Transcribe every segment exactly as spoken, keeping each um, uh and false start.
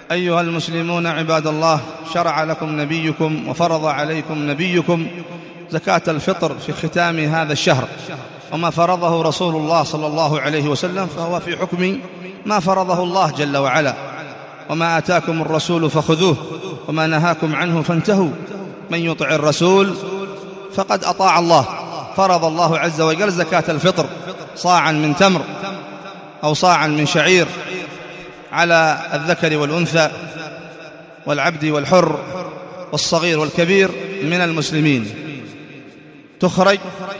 أيها المسلمون عباد الله، شرع لكم نبيكم وفرض عليكم نبيكم زكاة الفطر في ختام هذا الشهر، وما فرضه رسول الله صلى الله عليه وسلم فهو في حكم ما فرضه الله جل وعلا. وما آتاكم الرسول فخذوه وما نهاكم عنه فانتهوا، من يطع الرسول فقد أطاع الله. فرض الله عز وجل زكاة الفطر صاعا من تمر أو صاعا من شعير على الذكر والأنثى والعبد والحر والصغير والكبير من المسلمين، تخرج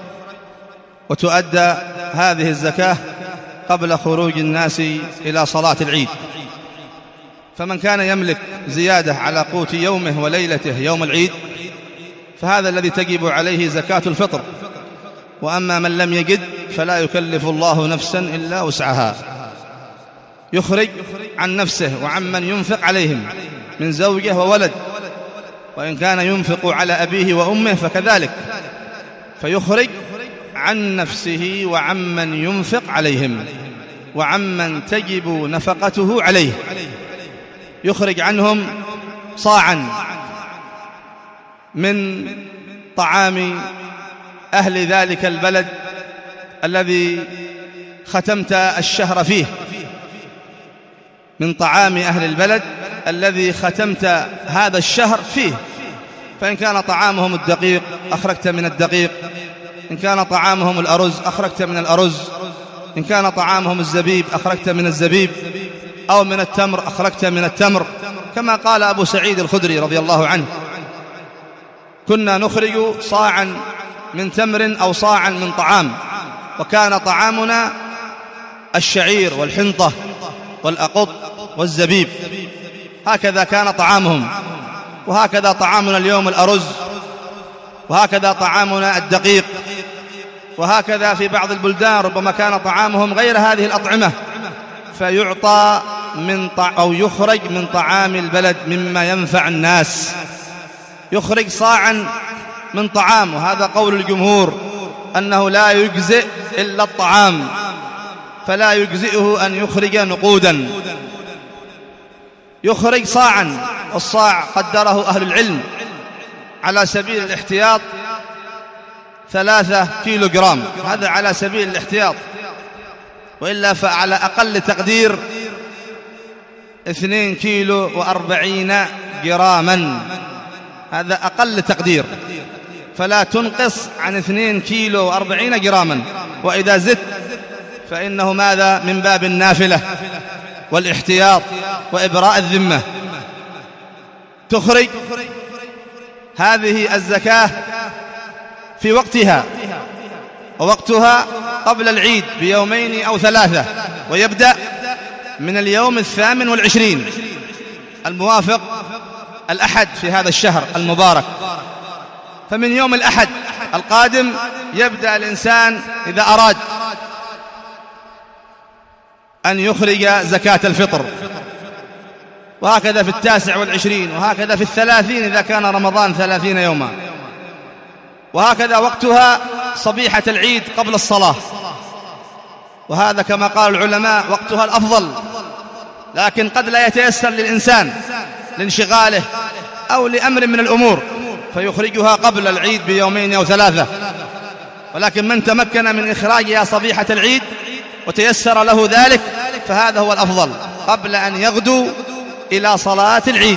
وتؤدى هذه الزكاة قبل خروج الناس إلى صلاة العيد. فمن كان يملك زيادة على قوت يومه وليلته يوم العيد فهذا الذي تجب عليه زكاة الفطر. وأما من لم يجد فلا يكلف الله نفسا إلا وسعها، يخرج عن نفسه وعن من ينفق عليهم من زوجه وولد، وإن كان ينفق على أبيه وأمه فكذلك، فيخرج عن نفسه وعن من ينفق عليهم وعمن تجب نفقته عليه. يخرج عنهم صاعا من طعام أهل ذلك البلد الذي ختمت الشهر فيه، من طعام أهل البلد الذي ختمت هذا الشهر فيه. فإن كان طعامهم الدقيق أخرجت من الدقيق، إن كان طعامهم الأرز أخرجت من الأرز، إن كان طعامهم الزبيب أخرجت من الزبيب، أو من التمر أخرجت من التمر، كما قال أبو سعيد الخدري رضي الله عنه: كنا نخرج صاعا من تمر أو صاعا من طعام، وكان طعامنا الشعير والحنطة والأقط والزبيب. هكذا كان طعامهم، وهكذا طعامنا اليوم الأرز، وهكذا طعامنا الدقيق، وهكذا في بعض البلدان ربما كان طعامهم غير هذه الأطعمة، فيعطى من طع... أو يخرج من طعام البلد مما ينفع الناس. يخرج صاعا من طعام، وهذا قول الجمهور أنه لا يجزئ إلا الطعام، فلا يجزئه أن يخرج نقودا. يخرج صاعا، والصاع قدره أهل العلم على سبيل الاحتياط ثلاثة كيلو جرام، هذا على سبيل الاحتياط، وإلا فعلى أقل تقدير اثنين كيلو وأربعين جراما، هذا أقل تقدير، فلا تنقص عن اثنين كيلو وأربعين جراما. وإذا زدت فإنه ماذا؟ من باب النافلة والاحتياط وإبراء الذمة. تخرج هذه الزكاة في وقتها، ووقتها قبل العيد بيومين أو ثلاثة، ويبدأ من اليوم الثامن والعشرين الموافق الأحد في هذا الشهر المبارك. فمن يوم الأحد القادم يبدأ الإنسان إذا أراد أن يخرج زكاة الفطر، وهكذا في التاسع والعشرين، وهكذا في الثلاثين إذا كان رمضان ثلاثين يوما، وهكذا وقتها صبيحة العيد قبل الصلاة، وهذا كما قال العلماء وقتها الأفضل. لكن قد لا يتيسر للإنسان لانشغاله أو لأمر من الأمور فيخرجها قبل العيد بيومين أو ثلاثة، ولكن من تمكن من إخراجها صبيحة العيد وتيسر له ذلك فهذا هو الأفضل قبل أن يغدو إلى صلاة العيد.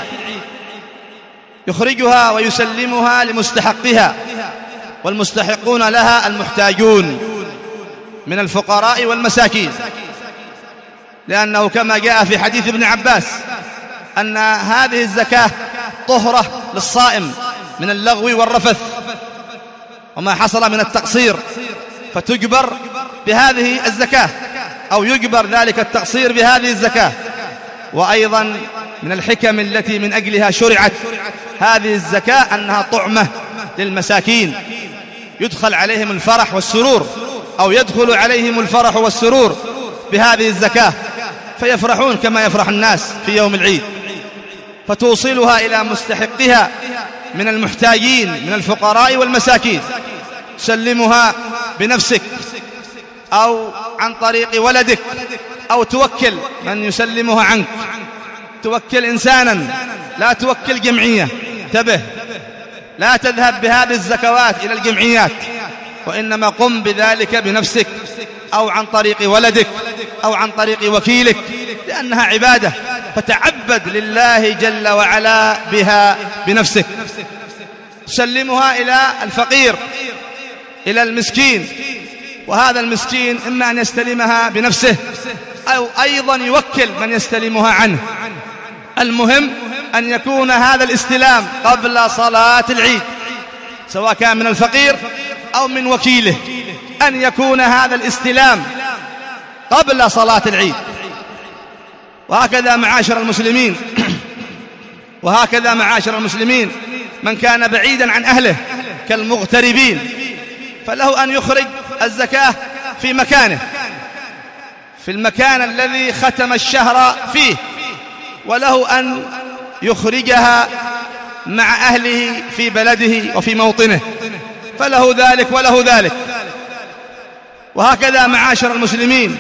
يخرجها ويسلمها لمستحقها، والمستحقون لها المحتاجون من الفقراء والمساكين، لأنه كما جاء في حديث ابن عباس أن هذه الزكاة طهرة للصائم من اللغو والرفث وما حصل من التقصير، فتجبر بهذه الزكاة أو يجبر ذلك التقصير بهذه الزكاة. وأيضا من الحكم التي من أجلها شرعت هذه الزكاة أنها طعمة للمساكين، يدخل عليهم الفرح والسرور، أو يدخل عليهم الفرح والسرور بهذه الزكاة، فيفرحون كما يفرح الناس في يوم العيد، فتوصلها إلى مستحقها من المحتاجين من الفقراء والمساكين. تسلمها بنفسك أو عن طريق ولدك، أو توكل من يسلمها عنك، توكل إنسانا، لا توكل جمعية. انتبه، لا تذهب بهذه الزكوات إلى الجمعيات، وإنما قم بذلك بنفسك أو عن طريق ولدك أو عن طريق وكيلك، لأنها عبادة، فتعبد لله جل وعلا بها بنفسك. تسلمها إلى الفقير، إلى المسكين، وهذا المسكين إما أن يستلمها بنفسه أو أيضا يوكل من يستلمها عنه. المهم أن يكون هذا الاستلام قبل صلاة العيد، سواء كان من الفقير أو من وكيله، أن يكون هذا الاستلام قبل صلاة العيد. وهكذا معاشر المسلمين وهكذا معاشر المسلمين من كان بعيدا عن أهله كالمغتربين، فله أن يخرج الزكاة في مكانه، في المكان الذي ختم الشهر فيه، وله أن يخرجها مع أهله في بلده وفي موطنه، فله ذلك وله ذلك. وهكذا معاشر المسلمين،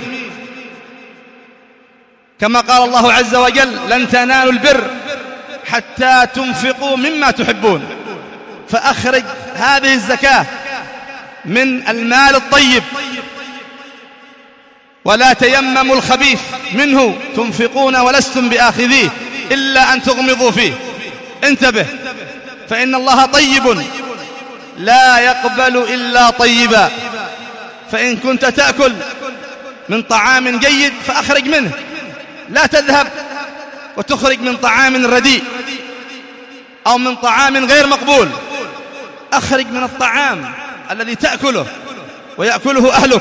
كما قال الله عز وجل: لن تنالوا البر حتى تنفقوا مما تحبون. فأخرج هذه الزكاة من المال الطيب، ولا تيمموا الخبيث منه تنفقون ولستم بآخذيه إلا أن تغمضوا فيه. انتبه، فإن الله طيب لا يقبل إلا طيبا، فإن كنت تأكل من طعام جيد فأخرج منه، لا تذهب وتخرج من طعام رديء أو من طعام غير مقبول. أخرج من الطعام الذي تأكله ويأكله أهلك،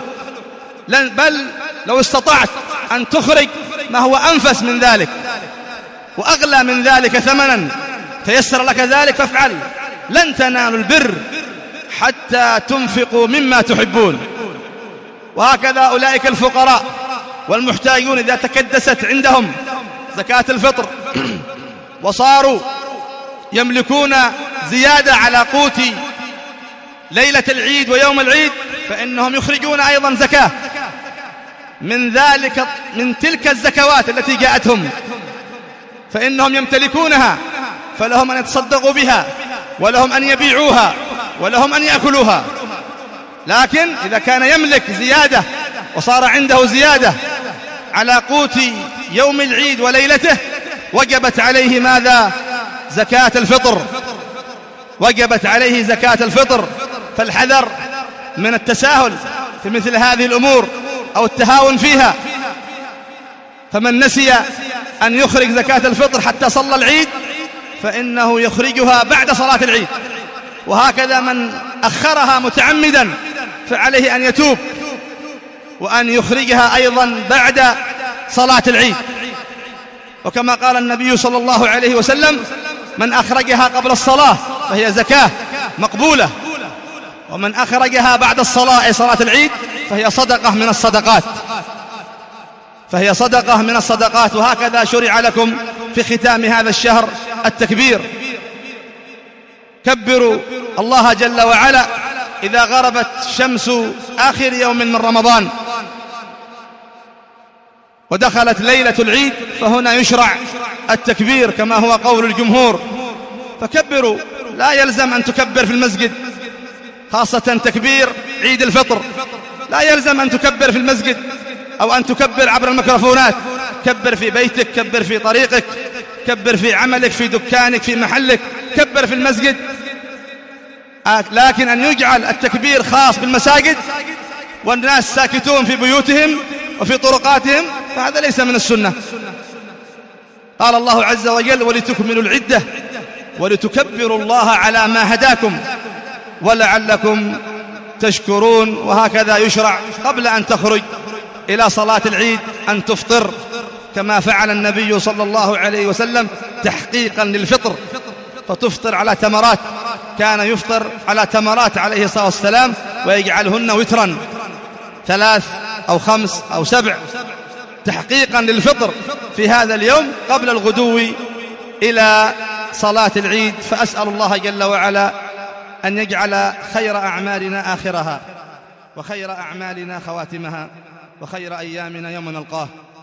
بل لو استطعت أن تخرج ما هو أنفس من ذلك وأغلى من ذلك ثمنا، تيسر لك ذلك فافعل. لن تنالوا البر حتى تنفقوا مما تحبون. وهكذا أولئك الفقراء والمحتاجون إذا تكدست عندهم زكاة الفطر وصاروا يملكون زيادة على قوت ليلة العيد ويوم العيد، فإنهم يخرجون أيضا زكاة من ذلك من تلك الزكوات التي جاءتهم، فإنهم يمتلكونها، فلهم أن يتصدقوا بها، ولهم أن يبيعوها، ولهم أن يأكلوها. لكن إذا كان يملك زيادة وصار عنده زيادة على قوت يوم العيد وليلته، وجبت عليه ماذا؟ زكاة الفطر. وجبت عليه زكاة الفطر. فالحذر من التساهل في مثل هذه الأمور أو التهاون فيها. فمن نسي أن يخرج زكاة الفطر حتى صلى العيد فإنه يخرجها بعد صلاة العيد. وهكذا من أخرها متعمدا فعليه أن يتوب وأن يخرجها أيضا بعد صلاة العيد. وكما قال النبي صلى الله عليه وسلم: من أخرجها قبل الصلاة فهي زكاة مقبولة، ومن أخرجها بعد الصلاة أي صلاة العيد فهي صدقة من الصدقات فهي صدقة من الصدقات. وهكذا شرع لكم في ختام هذا الشهر التكبير. كبروا الله جل وعلا إذا غربت شمس آخر يوم من رمضان ودخلت ليلة العيد، فهنا يشرع التكبير كما هو قول الجمهور. فكبروا، لا يلزم أن تكبر في المسجد، خاصة تكبير عيد الفطر، لا يلزم أن تكبر في المسجد أو أن تكبر عبر الميكروفونات. كبر في بيتك، كبر في طريقك، كبر في عملك، في دكانك، في محلك، كبر في المسجد. لكن أن يجعل التكبير خاص بالمساجد والناس ساكتون في بيوتهم وفي طرقاتهم، فهذا ليس من السنة. قال الله عز وجل: ولتكملوا العدة ولتكبروا الله على ما هداكم ولعلكم تشكرون. وهكذا يشرع قبل أن تخرج إلى صلاة العيد أن تفطر كما فعل النبي صلى الله عليه وسلم تحقيقا للفطر، فتفطر على تمرات. كان يفطر على تمرات عليه الصلاة والسلام ويجعلهن وترا، ثلاث أو خمس أو سبع، تحقيقا للفطر في هذا اليوم قبل الغدو إلى صلاة العيد. فأسأل الله جل وعلا أن يجعل خير أعمالنا آخرها، وخير أعمالنا خواتمها، وخير أيامنا يوم نلقاه.